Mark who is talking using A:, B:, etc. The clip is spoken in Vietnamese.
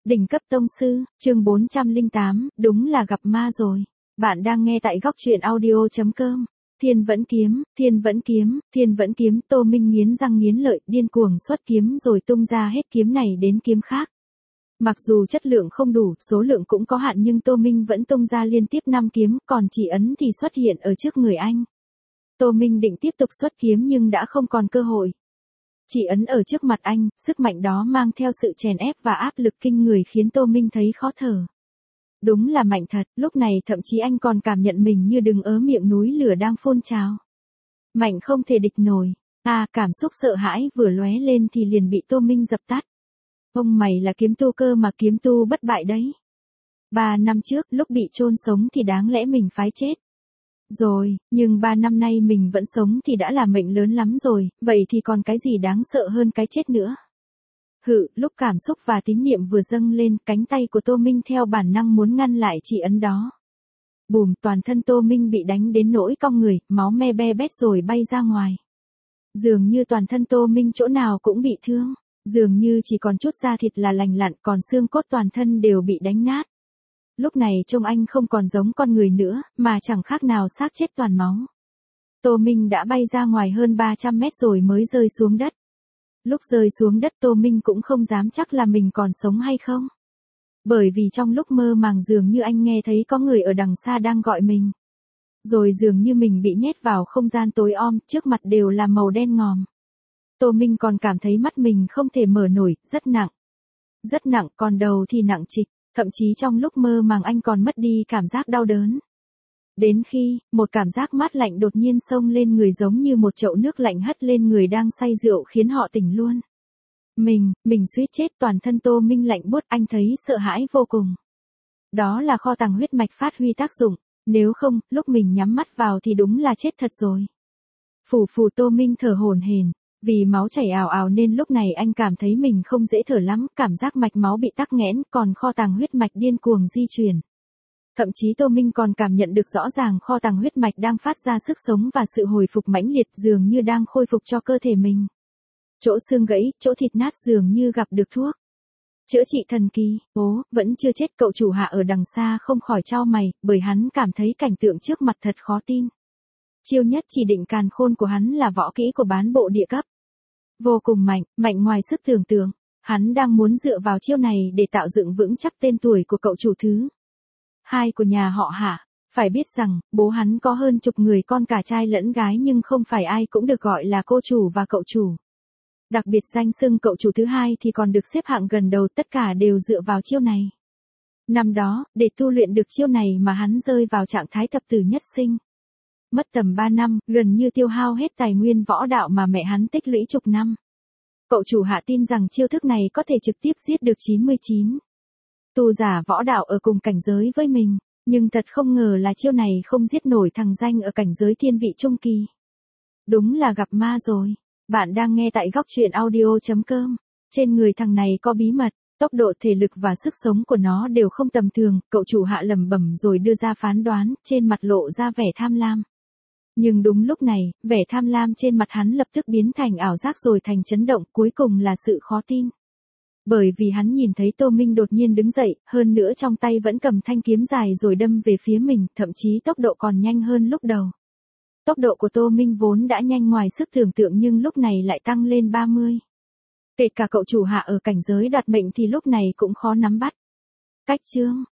A: Đỉnh cấp tông sư, chương 408, đúng là gặp ma rồi. Bạn đang nghe tại góc truyện audio.com. Thiên vẫn kiếm, thiên vẫn kiếm, thiên vẫn kiếm, Tô Minh nghiến răng nghiến lợi, điên cuồng xuất kiếm rồi tung ra hết kiếm này đến kiếm khác. Mặc dù chất lượng không đủ, số lượng cũng có hạn nhưng Tô Minh vẫn tung ra liên tiếp 5 kiếm, còn chỉ ấn thì xuất hiện ở trước người anh. Tô Minh định tiếp tục xuất kiếm nhưng đã không còn cơ hội. Chỉ ấn ở trước mặt anh, sức mạnh đó mang theo sự chèn ép và áp lực kinh người khiến Tô Minh thấy khó thở. Đúng là mạnh thật, lúc này thậm chí anh còn cảm nhận mình như đứng ở miệng núi lửa đang phun trào. Mạnh không thể địch nổi. Cảm xúc sợ hãi vừa lóe lên thì liền bị Tô Minh dập tắt. Ông mày là kiếm tu cơ mà, kiếm tu bất bại đấy. 3 năm trước, lúc bị chôn sống thì đáng lẽ mình phái chết. Rồi, nhưng 3 năm nay mình vẫn sống thì đã là mệnh lớn lắm rồi, vậy thì còn cái gì đáng sợ hơn cái chết nữa. Lúc cảm xúc và tín niệm vừa dâng lên, cánh tay của Tô Minh theo bản năng muốn ngăn lại chỉ ấn đó. Bùm, toàn thân Tô Minh bị đánh đến nỗi cong người, máu me be bét rồi bay ra ngoài. Dường như toàn thân Tô Minh chỗ nào cũng bị thương, dường như chỉ còn chút da thịt là lành lặn, còn xương cốt toàn thân đều bị đánh nát. Lúc này trông anh không còn giống con người nữa, mà chẳng khác nào xác chết toàn máu. Tô Minh đã bay ra ngoài hơn 300 mét rồi mới rơi xuống đất. Lúc rơi xuống đất Tô Minh cũng không dám chắc là mình còn sống hay không. Bởi vì trong lúc mơ màng dường như anh nghe thấy có người ở đằng xa đang gọi mình. Rồi dường như mình bị nhét vào không gian tối om, trước mặt đều là màu đen ngòm. Tô Minh còn cảm thấy mắt mình không thể mở nổi, rất nặng. Rất nặng, còn đầu thì nặng trịch. Thậm chí trong lúc mơ màng anh còn mất đi cảm giác đau đớn. Đến khi, một cảm giác mát lạnh đột nhiên xông lên người giống như một chậu nước lạnh hất lên người đang say rượu khiến họ tỉnh luôn. Mình suýt chết, toàn thân Tô Minh lạnh buốt, anh thấy sợ hãi vô cùng. Đó là kho tàng huyết mạch phát huy tác dụng, nếu không, lúc mình nhắm mắt vào thì đúng là chết thật rồi. Phù phù, Tô Minh thở hổn hển. Vì máu chảy ào ào nên lúc này anh cảm thấy mình không dễ thở lắm, cảm giác mạch máu bị tắc nghẽn, còn kho tàng huyết mạch điên cuồng di chuyển. Thậm chí Tô Minh còn cảm nhận được rõ ràng kho tàng huyết mạch đang phát ra sức sống và sự hồi phục mãnh liệt, dường như đang khôi phục cho cơ thể mình. Chỗ xương gãy, chỗ thịt nát dường như gặp được thuốc. Chữa trị thần kỳ, vẫn chưa chết. Cậu chủ Hạ ở đằng xa không khỏi chau mày, bởi hắn cảm thấy cảnh tượng trước mặt thật khó tin. Chiêu nhất chỉ định càn khôn của hắn là võ kỹ của bán bộ địa cấp. Vô cùng mạnh, mạnh ngoài sức tưởng tượng. Hắn đang muốn dựa vào chiêu này để tạo dựng vững chắc tên tuổi của cậu chủ thứ 2 của nhà họ Hạ. Phải biết rằng, bố hắn có hơn chục người con cả trai lẫn gái nhưng không phải ai cũng được gọi là cô chủ và cậu chủ. Đặc biệt danh xưng cậu chủ thứ 2 thì còn được xếp hạng gần đầu, tất cả đều dựa vào chiêu này. Năm đó, để tu luyện được chiêu này mà hắn rơi vào trạng thái thập tử nhất sinh. Mất tầm 3 năm, gần như tiêu hao hết tài nguyên võ đạo mà mẹ hắn tích lũy chục năm. Cậu chủ Hạ tin rằng chiêu thức này có thể trực tiếp giết được 99 tu giả võ đạo ở cùng cảnh giới với mình, nhưng thật không ngờ là chiêu này không giết nổi thằng danh ở cảnh giới thiên vị trung kỳ. Đúng là gặp ma rồi. Bạn đang nghe tại góc truyện audio.com. Trên người thằng này có bí mật, tốc độ, thể lực và sức sống của nó đều không tầm thường. Cậu chủ Hạ lẩm bẩm rồi đưa ra phán đoán, trên mặt lộ ra vẻ tham lam. Nhưng đúng lúc này, vẻ tham lam trên mặt hắn lập tức biến thành ảo giác rồi thành chấn động, cuối cùng là sự khó tin. Bởi vì hắn nhìn thấy Tô Minh đột nhiên đứng dậy, hơn nữa trong tay vẫn cầm thanh kiếm dài rồi đâm về phía mình, thậm chí tốc độ còn nhanh hơn lúc đầu. Tốc độ của Tô Minh vốn đã nhanh ngoài sức tưởng tượng nhưng lúc này lại tăng lên 30. Kể cả cậu chủ Hạ ở cảnh giới đoạt mệnh thì lúc này cũng khó nắm bắt. Cách chương